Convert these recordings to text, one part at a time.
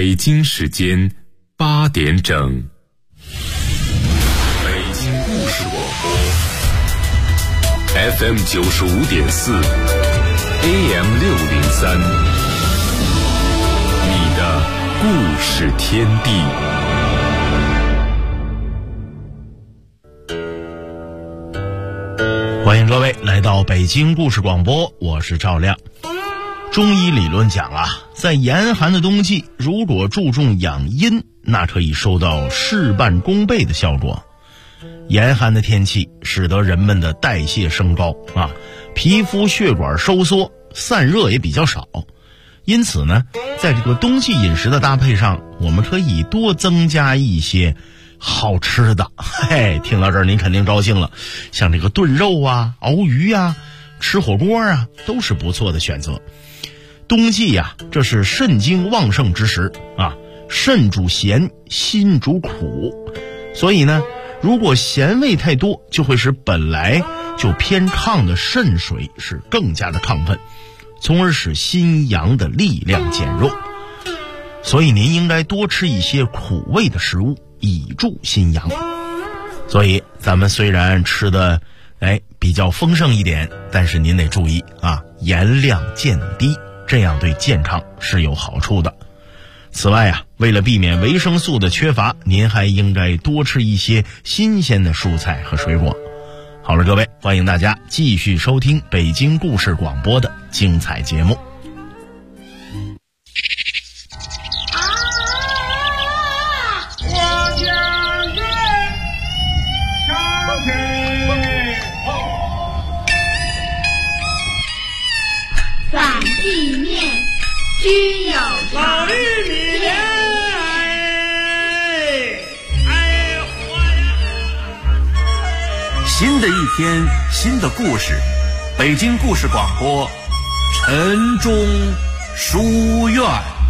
北京时间8点整，北京故事广播 FM 95.4 AM 603，你的故事天地。 欢迎各位来到北京故事广播，我是赵亮。中医理论讲啊，在严寒的冬季，如果注重养阴，那可以收到事半功倍的效果。严寒的天气使得人们的代谢升高啊，皮肤血管收缩，散热也比较少。因此呢，在这个冬季饮食的搭配上，我们可以多增加一些好吃的。嘿，听到这儿您肯定高兴了，像这个炖肉啊、熬鱼啊、吃火锅啊，都是不错的选择。冬季呀，这是肾精旺盛之时啊，肾主咸，心主苦，所以呢，如果咸味太多，就会使本来就偏亢的肾水是更加的亢奋，从而使心阳的力量减弱。所以您应该多吃一些苦味的食物，以助心阳。所以咱们虽然吃的比较丰盛一点，但是您得注意啊，盐量渐低，这样对健康是有好处的。此外啊，为了避免维生素的缺乏，您还应该多吃一些新鲜的蔬菜和水果。好了，各位，欢迎大家继续收听北京故事广播的精彩节目。 反地面居有常， 新的一天，新的故事，北京故事广播，晨钟书院。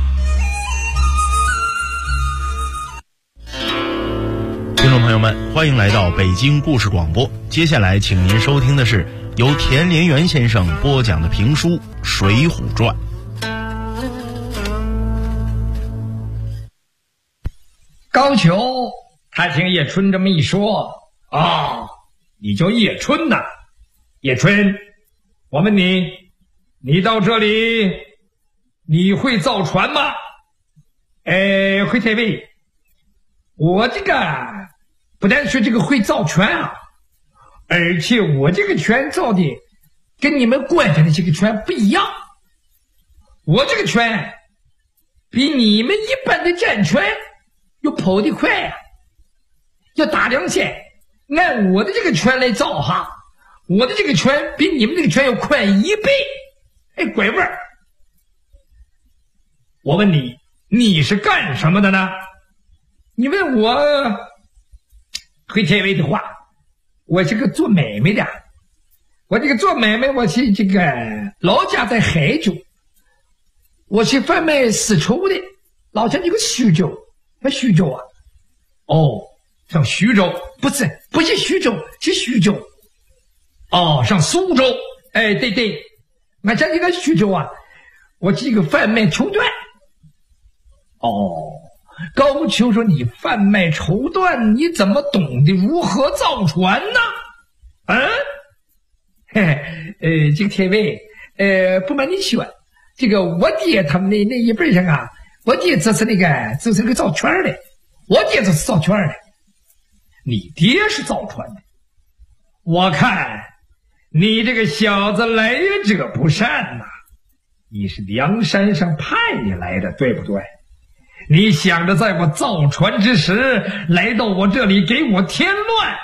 听众朋友们，欢迎来到北京故事广播。接下来请您收听的是由田连元先生播讲的评书《水浒传》。 高俅他听叶春这么一说，你叫叶春呐？叶春，我问你，你到这里你会造船吗？会太尉，我这个不但是这个会造船啊，而且我这个船造的跟你们官家的这个船不一样。我这个船比你们一般的战船要跑得快呀，要打两线。按我的这个船来造哈，我的这个船比你们这个船要快1倍。拐弯儿。我问你，你是干什么的呢？你问我会太尉的话，我是个做买卖的。我这个做买卖，我是这个老家在海州，我是贩卖丝绸的，老家这个徐州。徐州啊？上徐州？不是徐州，是徐州。上苏州。对，俺家这个徐州啊，我是一个贩卖绸缎。高俅说，你贩卖绸缎，你怎么懂得如何造船呢？这个太尉，不瞒你说，这个我爹他们那一辈上啊，我爹就是那个造船的，我爹就是造船的。你爹是造船的？我看你这个小子来者不善呐，你是梁山上派来的，对不对？你想着在我造船之时来到我这里给我添乱，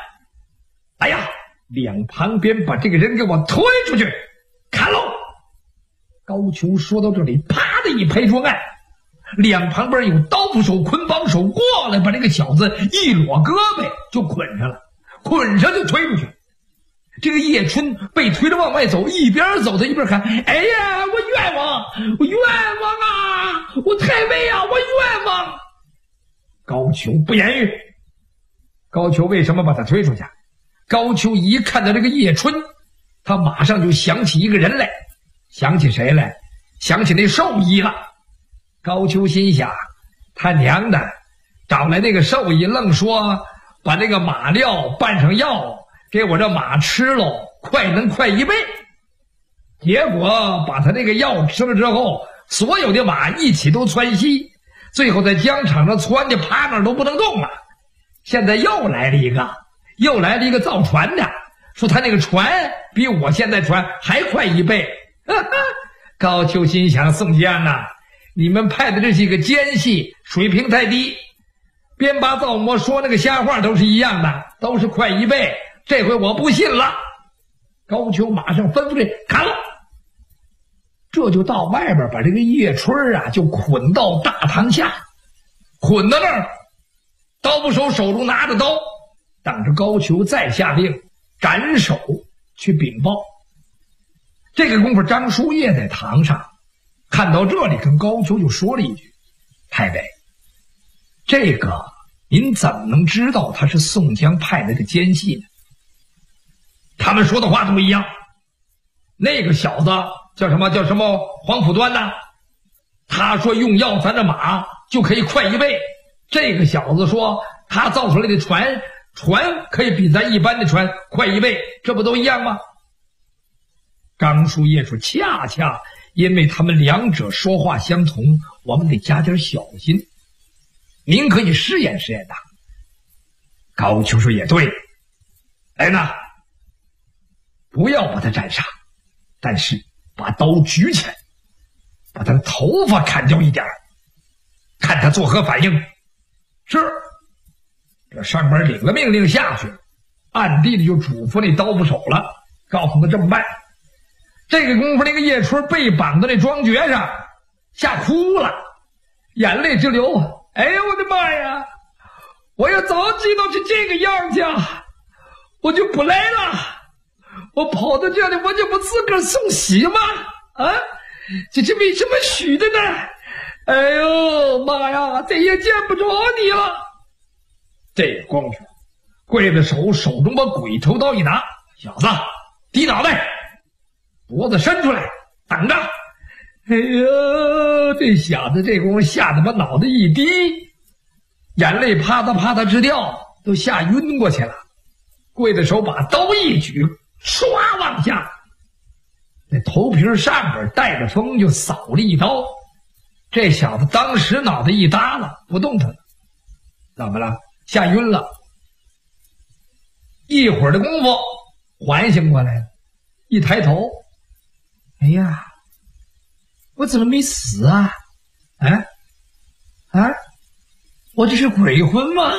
两旁边把这个人给我推出去，砍喽！高俅说到这里，啪的一拍桌案，两旁边有刀斧手、捆绑手过来，把这个小子一裸胳膊就捆上了，捆上就推出去。这个叶春被推着往外走，一边走他一边喊：哎呀，我冤枉啊！我太尉啊，我冤枉！高俅不言语。高俅为什么把他推出去？高俅一看到这个叶春，他马上就想起一个人来。想起谁来？想起那寿衣了。高俅心想， 他娘的，找来那个兽医愣说把这个马料拌上药给我这马吃喽，能快1倍。结果把他这个药吃了之后，所有的马一起都窜稀，最后在疆场上窜的趴那儿都不能动了。现在又来了一个造船的，说他那个船比我现在船还快1倍。高俅心想，宋江啊，你们派的这些个奸细水平太低，编拔造模说那个瞎话都是一样的，都是快1倍，这回我不信了。高俅马上吩咐这砍了，这就到外边把这个叶春啊就捆到大堂下，捆到那儿，刀部手手中拿着刀，等着高俅再下令斩首去禀报。这个功夫，张叔夜在堂上看到这里，跟高俅就说了一句：“太尉，这个您怎么能知道他是宋江派来的奸细呢？他们说的话都一样。那个小子叫什么黄甫端呢？他说用药咱的马就可以快1倍。这个小子说他造出来的船可以比咱一般的船快1倍，这不都一样吗？”张叔夜说：“恰恰因为他们两者说话相同，我们得加点小心。您可以试验试验的。”高俅说：“也对，来呐，不要把他斩杀，但是把刀举起来，把他的头发砍掉一点，看他作何反应。”是。这上边领了命令下去，暗地里就嘱咐那刀部手了，告诉他这么办。这个功夫，那个叶春被绑到那庄橛上，吓哭了，眼泪直流。哎呦我的妈呀！我要早知道是这个样子，我就不来了。我跑到这里，我就不自个儿送喜吗？啊，这是为什么许的呢？哎呦妈呀，再也见不着你了。这个功夫，跪着手中把鬼头刀一拿，小子，低脑袋，脖子伸出来，等着。哎呀，这小子这功夫吓得把脑袋一低，眼泪啪嗒啪嗒直掉，都吓晕过去了。跪着手把刀一举，唰往下，那头皮上边带着风就扫了一刀。这小子当时脑袋一耷了，不动弹了。怎么了？吓晕了。一会儿的功夫缓醒过来了，一抬头，哎呀，我怎么没死啊？我这是鬼魂吗？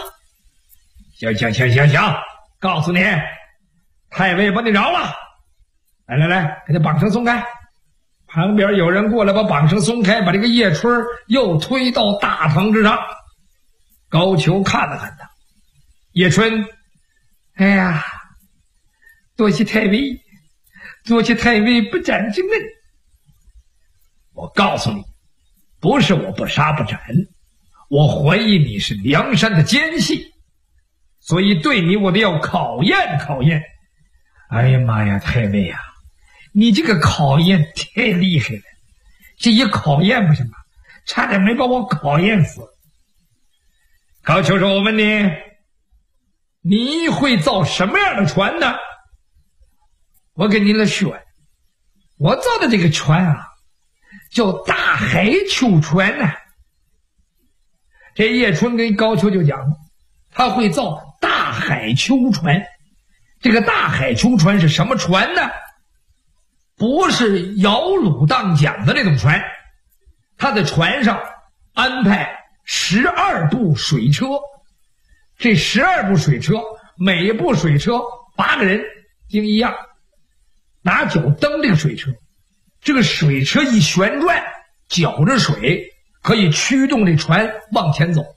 行，告诉你，太尉把你饶了。来，给他绑绳松开。旁边有人过来把绑绳松开，把这个叶春又推到大堂之上。高俅看了看他，叶春，哎呀，多谢太尉不斩之恩。我告诉你，不是我不杀不斩，我怀疑你是梁山的奸细，所以对你我得要考验考验。哎呀妈呀，太尉呀，你这个考验太厉害了，这一考验不行吗？差点没把我考验死。高俅说：“我问你，你会造什么样的船呢？”我给您了选，我造的这个船啊，叫大海丘船呢。这叶春跟高俅就讲，他会造大海丘船。这个大海丘船是什么船呢？不是摇橹荡桨的那种船，他在船上安排12部水车，这12部水车，每一部水车8个人，经一样，拿脚蹬这个水车，这个水车一旋转，搅着水，可以驱动这船往前走。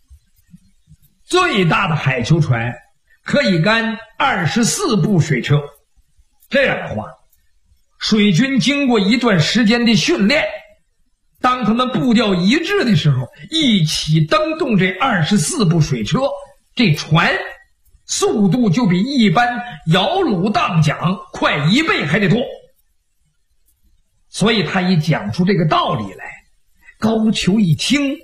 最大的海丘船可以干24部水车。这样的话，水军经过一段时间的训练，当他们步调一致的时候，一起蹬动这24部水车，这船速度就比一般摇橹荡桨快1倍还得多。所以他一讲出这个道理来，高俅一听，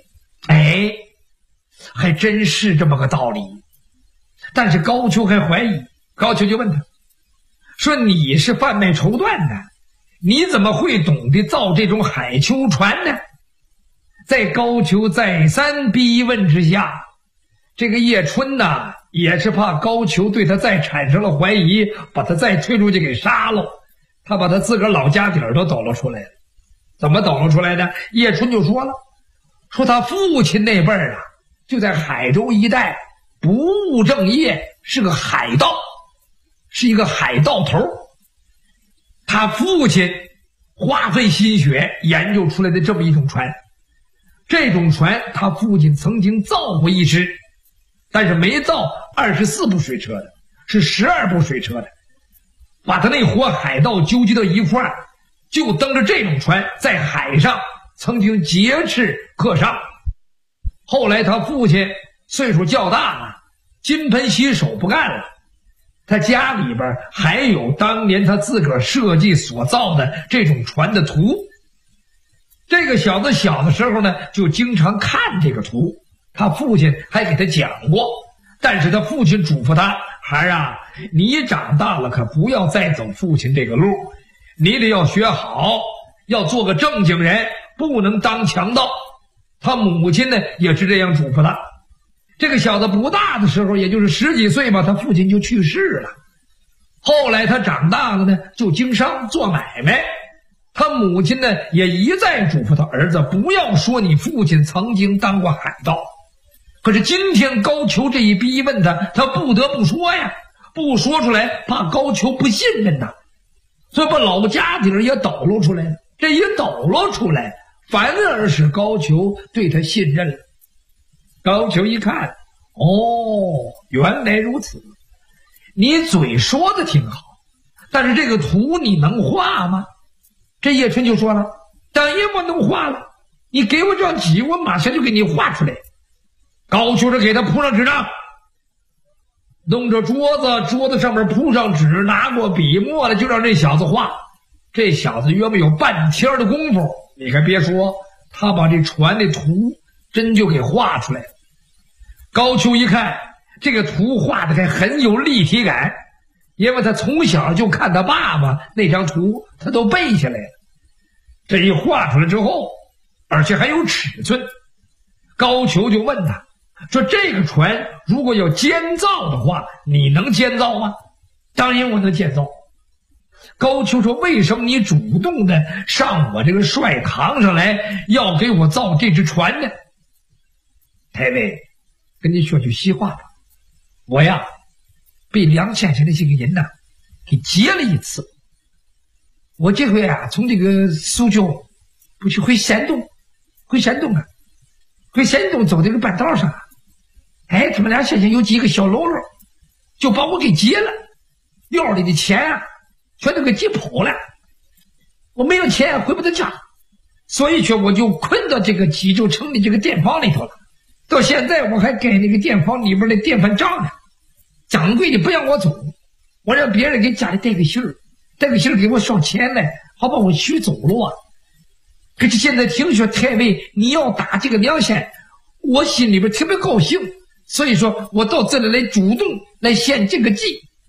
哎，还真是这么个道理。但是高俅还怀疑，高俅就问他说：“你是贩卖绸缎的，你怎么会懂得造这种海丘船呢？”在高俅再三逼问之下，这个叶春呐，也是怕高俅对他再产生了怀疑，把他再推出去给杀了。他把他自个儿老家底儿都抖了出来了。怎么抖了出来的？叶春就说了，说他父亲那辈儿啊，就在海州一带不务正业，是个海盗，是一个海盗头。他父亲花费心血研究出来的这么一种船，这种船他父亲曾经造过一只，但是没造24部水车的，是12部水车的。把他那伙海盗纠集到一块儿，就蹬着这种船在海上曾经劫持客商。后来他父亲岁数较大了，金盆洗手不干了，他家里边还有当年他自个儿设计所造的这种船的图。这个小子小的时候呢，就经常看这个图，他父亲还给他讲过。但是他父亲嘱咐他，孩儿啊，你长大了可不要再走父亲这个路，你得要学好，要做个正经人，不能当强盗。他母亲呢也是这样嘱咐他。这个小子不大的时候，也就是10几岁吧，他父亲就去世了。后来他长大了呢，就经商做买卖。他母亲呢也一再嘱咐他儿子，不要说你父亲曾经当过海盗。可是今天高俅这一逼问他，他不得不说呀，不说出来怕高俅不信任呐，所以把老家底儿也抖露出来了。这一抖露出来，反而使高俅对他信任了。高俅一看，哦，原来如此，你嘴说的挺好，但是这个图你能画吗？这叶春就说了，当然我能画了，你给我张纸，我马上就给你画出来。高俅是给他铺上纸张，弄着桌子，桌子上面铺上纸，拿过笔墨了，就让这小子画。这小子约莫有半天的功夫，你还别说，他把这船的图真就给画出来了。高俅一看这个图画的还很有立体感，因为他从小就看他爸爸那张图，他都背下来了。这一画出来之后，而且还有尺寸，高俅就问他说，这个船如果要监造的话，你能监造吗？当然我能监造。高俅说，为什么你主动的上我这个帅堂上来，要给我造这只船呢？太尉，跟你说句实话吧，我呀被梁先生的这个人呐给劫了一次。我这回啊从这个苏州不是回山东啊，回山东走这个半道上，哎，他们俩先前有几个小喽啰就把我给劫了，料里的钱啊全都给劫跑了，我没有钱回不到家，所以说我就困到这个济州城的这个店房里头了。到现在我还给那个店房里边的店饭账呢，掌柜的不让我走，我让别人给家里带个信儿，给我上钱来，好把我许走了啊。可是现在听说太尉你要打这个梁山，我心里边特别高兴，所以说我到这里来主动来献这个计。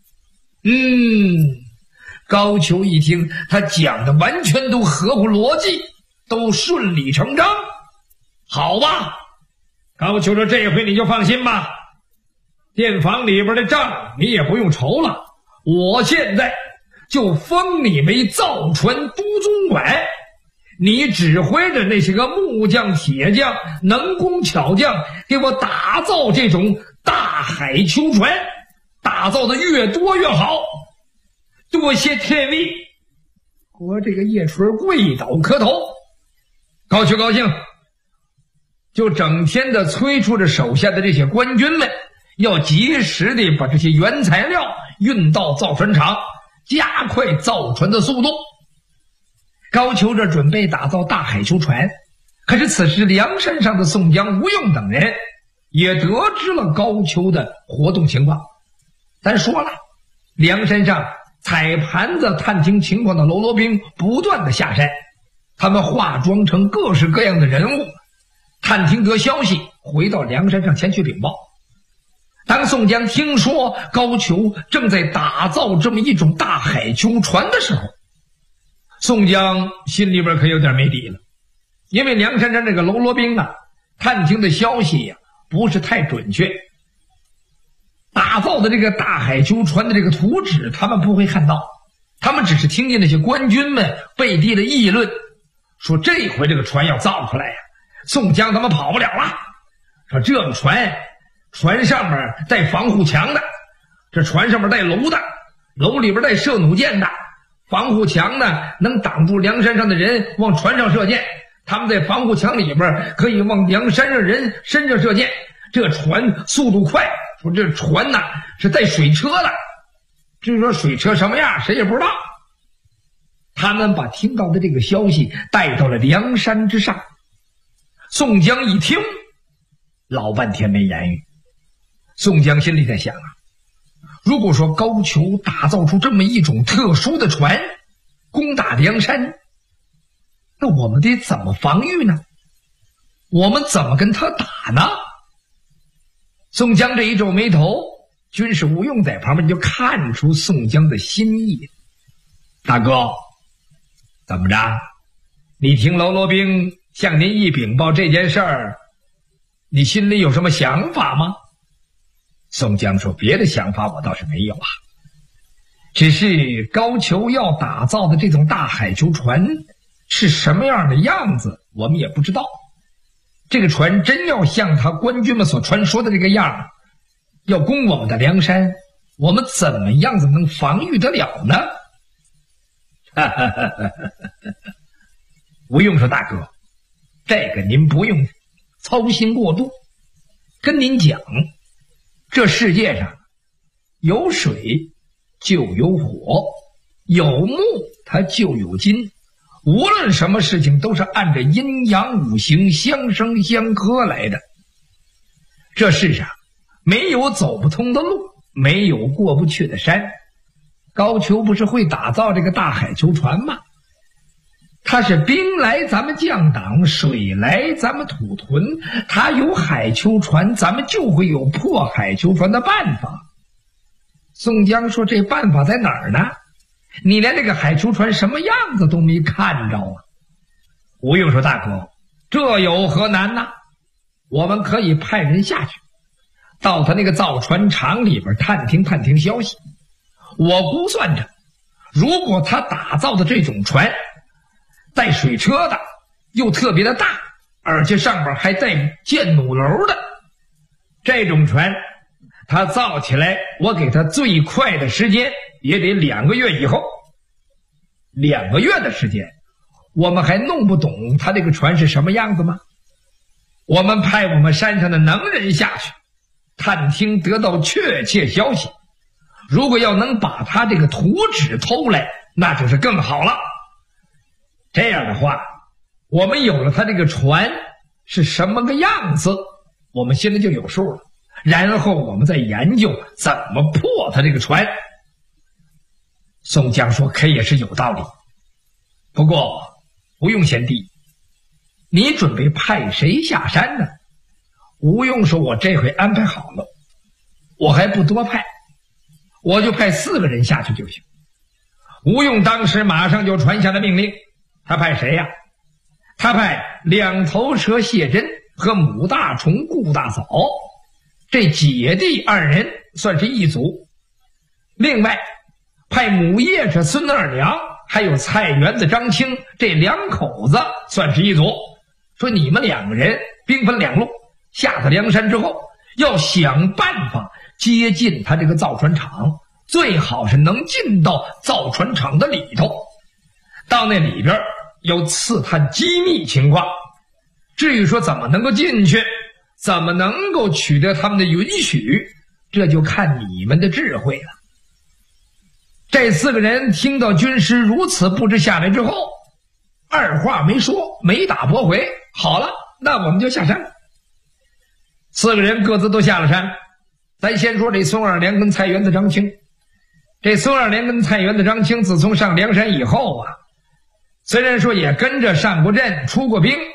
高俅一听他讲的完全都合乎逻辑，都顺理成章。好吧，高俅说，这回你就放心吧，店房里边的账你也不用愁了，我现在就封你为造船都总管，你指挥着那些个木匠铁匠能工巧匠，给我打造这种大海丘船，打造的越多越好。多谢太尉。我这个叶春跪倒磕头。高俅高兴，就整天的催促着手下的这些官军们，要及时的把这些原材料运到造船厂，加快造船的速度。高俅这准备打造大海丘船，可是此时梁山上的宋江、吴用等人也得知了高俅的活动情况。咱说了，梁山上踩盘子探听情况的喽啰兵不断的下山，他们化妆成各式各样的人物， 探听得消息，回到梁山上前去禀报。当宋江听说高俅正在打造这么一种大海囚船的时候，宋江心里边可有点没底了。因为梁山上这个喽啰兵啊，探听的消息呀不是太准确，打造的这个大海囚船的这个图纸他们不会看到，他们只是听见那些官军们背地的议论，说这回这个船要造出来呀，宋江他们跑不了了。说这个船上面带防护墙的，这船上面带楼的，楼里边带射弩箭的，防护墙呢能挡住梁山上的人往船上射箭，他们在防护墙里边可以往梁山上人身上射箭。这船速度快，说这船呢是带水车的，至于说水车什么样谁也不知道。他们把听到的这个消息带到了梁山之上。宋江一听，老半天没言语。宋江心里在想啊，如果说高俅打造出这么一种特殊的船攻打梁山，那我们得怎么防御呢？我们怎么跟他打呢？宋江这一皱眉头，军师吴用在旁边就看出宋江的心意。大哥，怎么着？你听喽啰兵向您一禀报这件事儿，你心里有什么想法吗？宋江说，别的想法我倒是没有啊，只是高俅要打造的这种大海囚船是什么样的样子我们也不知道。这个船真要像他官军们所传说的这个样，要攻我们的梁山，我们怎么样子能防御得了呢？吴用说，大哥，这个您不用操心过度，跟您讲，这世界上有水就有火，有木它就有金，无论什么事情都是按着阴阳五行相生相克来的。这世上没有走不通的路，没有过不去的山。高俅不是会打造这个大海囚船吗？他是兵来咱们将挡，水来咱们土屯，他有海囚船，咱们就会有破海囚船的办法。宋江说，这办法在哪儿呢？你连这个海囚船什么样子都没看着啊。吴用说，大哥，这有何难呢？我们可以派人下去，到他那个造船厂里边探听消息。我估算着，如果他打造的这种船带水车的，又特别的大，而且上边还带箭弩楼的，这种船他造起来，我给他最快的时间也得2个月以后。2个月的时间，我们还弄不懂他这个船是什么样子吗？我们派我们山上的能人下去探听，得到确切消息。如果要能把他这个图纸偷来，那就是更好了。这样的话，我们有了他这个船是什么个样子，我们心里就有数了，然后我们再研究怎么破他这个船。宋江说，可也是有道理，不过吴用贤弟，你准备派谁下山呢？吴用说，我这回安排好了，我还不多派，我就派4个人下去就行。吴用当时马上就传下了命令，他派谁呀？他派2头蛇谢真和母大虫顾大嫂，这姐弟2人算是一组。另外派母夜叉孙二娘还有菜园子张青这2口子算是一组，说你们2个人兵分2路，下到梁山之后要想办法接近他这个造船厂，最好是能进到造船厂的里头，到那里边要刺探机密情况。至于说怎么能够进去，怎么能够取得他们的允许，这就看你们的智慧了。这4个人听到军师如此布置下来之后，二话没说，没打驳回，好了，那我们就下山。4个人各自都下了山。咱先说这孙二娘跟菜园子张青。这孙二娘跟菜园子张青自从上梁山以后啊，虽然说也跟着上过阵出过兵，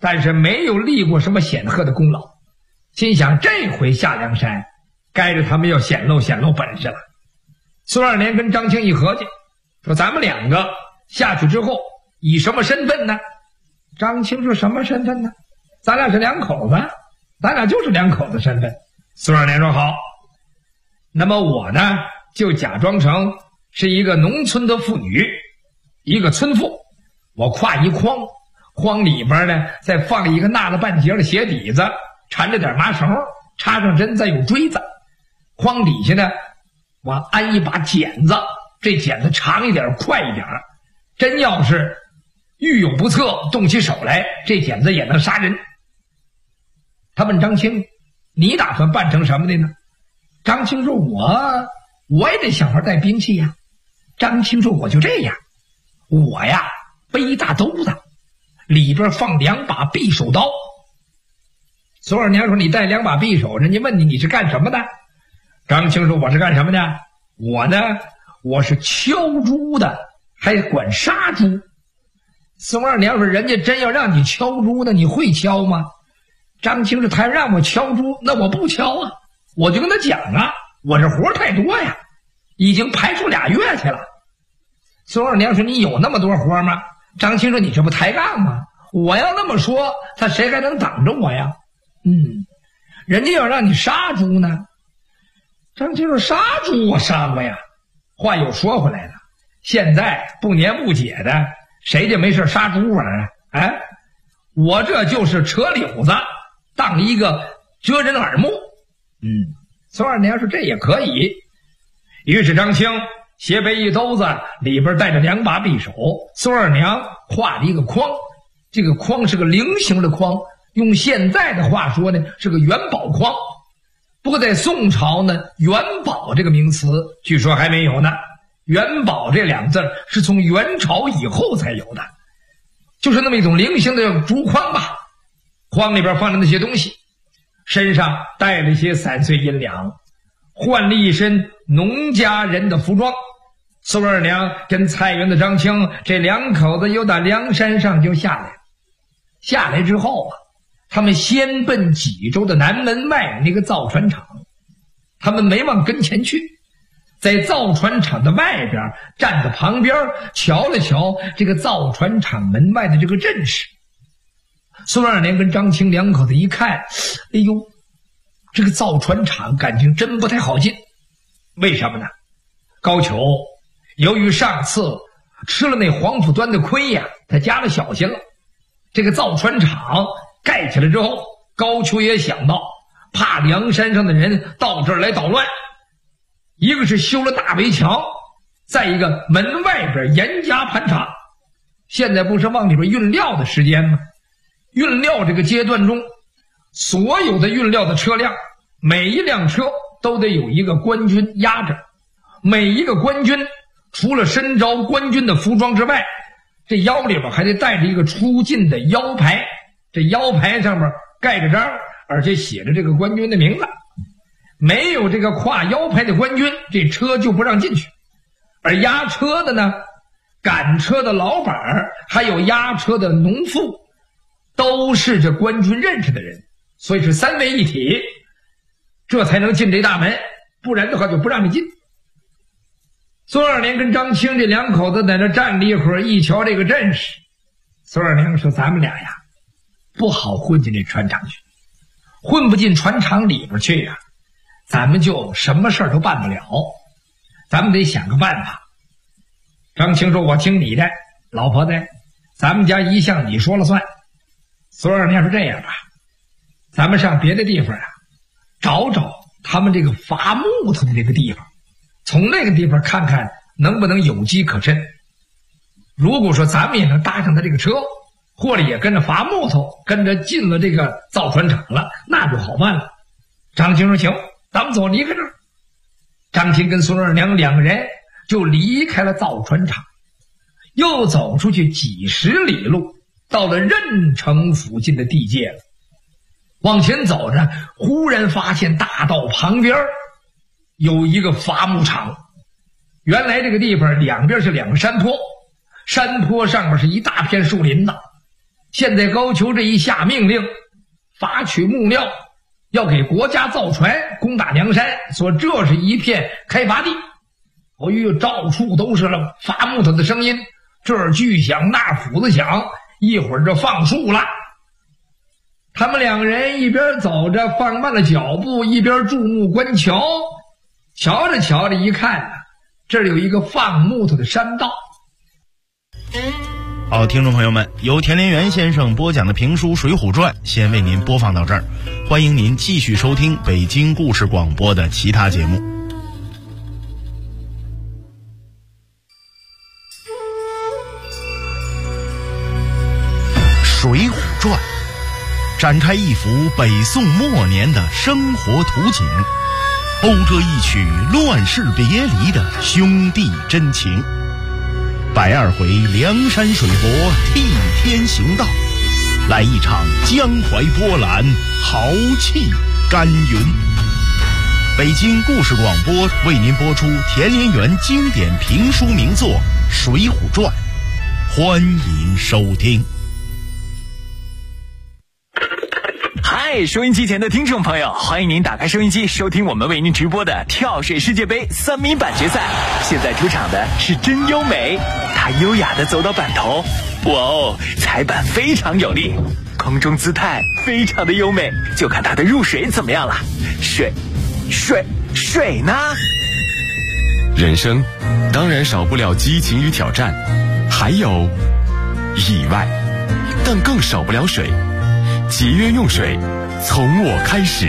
但是没有立过什么显赫的功劳，心想这回下梁山该着他们要显露本事了。孙二娘跟张青一合计，说咱们两个下去之后以什么身份呢？张青说什么身份呢？咱俩是两口子，咱俩就是两口子身份。孙二娘说好，那么我呢就假装成是一个农村的妇女，一个村妇，我挎一筐，筐里边呢再放一个纳了半截的鞋底子，缠着点麻绳，插上针，再有锥子，筐底下呢我安一把剪子，这剪子长一点快一点，真要是遇有不测动起手来，这剪子也能杀人。他问张青，你打算办成什么的呢？张青说我也得想法带兵器呀。张青说我就这样，我呀背一大兜子，里边放2把匕首刀。孙二娘说你带2把匕首，人家问你是干什么的？张青说我是干什么的？我呢我是敲猪的，还管杀猪。孙二娘说人家真要让你敲猪呢，你会敲吗？张青说他让我敲猪，那我不敲啊。我就跟他讲啊，我这活太多呀，已经排出2月去了。孙二娘说你有那么多活吗？张青说你这不抬杠吗？我要那么说，他谁还能挡着我呀？人家要让你杀猪呢。张青说杀猪我杀过呀。话又说回来了，现在不年不节的，谁就没事杀猪玩啊？我这就是扯柳子，当一个遮人耳目。孙二娘说这也可以。于是张青斜背一兜子，里边带着2把匕首，孙二娘挎了一个筐，这个筐是个菱形的筐，用现在的话说呢是个元宝筐。不过在宋朝呢，元宝这个名词据说还没有呢，元宝这2字是从元朝以后才有的，就是那么一种菱形的竹筐吧。筐里边放着那些东西，身上带了一些3碎银两，换了一身农家人的服装。孙二娘跟菜园的张青这2口子又到梁山上就下来。下来之后啊，他们先奔济州的南门外那个造船厂，他们没往跟前去，在造船厂的外边站在旁边瞧了瞧这个造船厂门外的这个阵势。孙二娘跟张青2口子一看，哎呦，这个造船厂感情真不太好进。为什么呢？高俅由于上次吃了那黄浦端的亏呀，他加了小心了。这个造船厂盖起来之后，高俅也想到，怕梁山上的人到这儿来捣乱，一个是修了大围墙，再一个门外边严加盘查。现在不是往里边运料的时间吗？运料这个阶段中，所有的运料的车辆，每一辆车都得有一个官军压着，每一个官军除了身着官军的服装之外，这腰里边还得带着一个出进的腰牌，这腰牌上面盖着章，而且写着这个官军的名字。没有这个挎腰牌的官军，这车就不让进去。而押车的呢，赶车的老板还有押车的农妇，都是这官军认识的人，所以是3位一体，这才能进这大门，不然的话就不让你进。孙二娘跟张青这2口子在那站了一会儿，一瞧这个阵势，孙二娘说咱们俩呀不好混进这船厂去，混不进船厂里边去呀，咱们就什么事儿都办不了，咱们得想个办法。张青说我听你的，老婆子，咱们家一向你说了算。孙二娘说这样吧，咱们上别的地方啊找找他们这个伐木头的那个地方，从那个地方看看能不能有机可趁。如果说咱们也能搭上他这个车，或者也跟着伐木头，跟着进了这个造船厂了，那就好办了。张青说行，咱们走，离开这儿。张青跟孙二娘2个人就离开了造船厂，又走出去几十里路，到了任城附近的地界了。往前走着，忽然发现大道旁边有一个伐木场。原来这个地方2边是2个山坡，山坡上面是一大片树林子， 现在高俅这一下命令，发取木料，要给国家造船攻打梁山，说这是一片开发地。哎呦，到处都是了伐木头的声音，这儿巨响那儿斧子响，一会儿就放树了。他们两人一边走着放慢了脚步，一边注目观瞧。瞧着瞧着一看这儿有一个放木头的山道。 好，听众朋友们，由田连元先生播讲的评书《水浒传》先为您播放到这儿，欢迎您继续收听北京故事广播的其他节目。《水浒传》展开一幅北宋末年的生活图景，讴歌一曲乱世别离的兄弟真情。120回梁山水泊替天行道，来一场江淮波澜，豪气干云。北京故事广播为您播出田连元经典评书名作《水浒传》，欢迎收听。 嗨，收音机前的听众朋友，欢迎您打开收音机收听我们为您直播的跳水世界杯3米板决赛。现在出场的是真优美，她优雅地走到板头，哇哦，踩板非常有力，空中姿态非常的优美，就看她的入水怎么样了。水呢？ 人生当然少不了激情与挑战，还有意外，但更少不了水。节约用水，从我开始。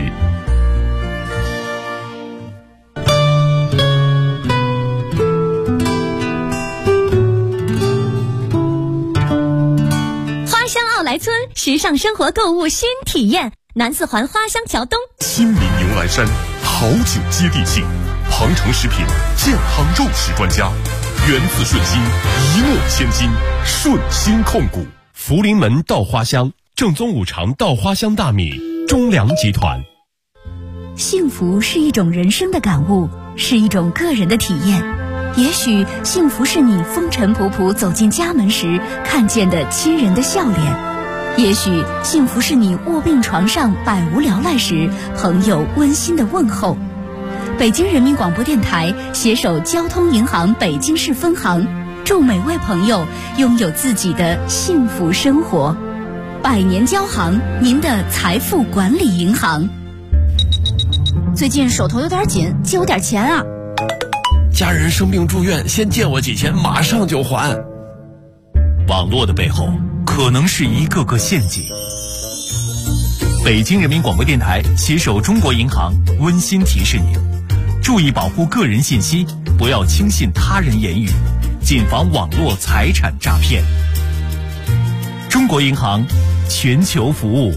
花乡奥莱村时尚生活购物新体验，南四环花乡桥东。 亲民牛栏山，好酒接地气。庞城食品健康肉食专家，源自顺心，一诺千金，顺心控股。福临门稻花香，正宗五常稻花香大米，中粮集团。 幸福是一种人生的感悟，是一种个人的体验。也许幸福是你风尘仆仆走进家门时看见的亲人的笑脸，也许幸福是你卧病床上百无聊赖时朋友温馨的问候。北京人民广播电台携手交通银行北京市分行，祝每位朋友拥有自己的幸福生活。百年交行，您的财富管理银行。最近手头有点紧，借我点钱啊！ 家人生病住院，先借我几千，马上就还。 网络的背后可能是一个个陷阱。北京人民广播电台携手中国银行温馨提示您：注意保护个人信息，不要轻信他人言语，谨防网络财产诈骗。中国银行，全球服务。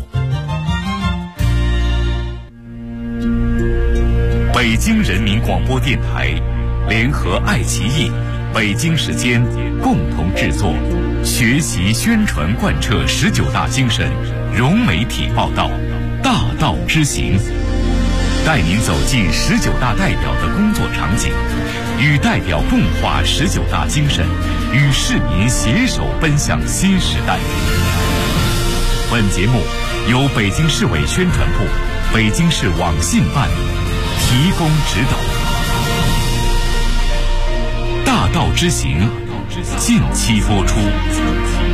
北京人民广播电台联合爱奇艺、北京时间共同制作，学习宣传贯彻19大精神，融媒体报道，大道之行，带您走进19大代表的工作场景，与代表共话19大精神，与市民携手奔向新时代。本节目由北京市委宣传部、北京市网信办提供指导。大道之行，近期播出。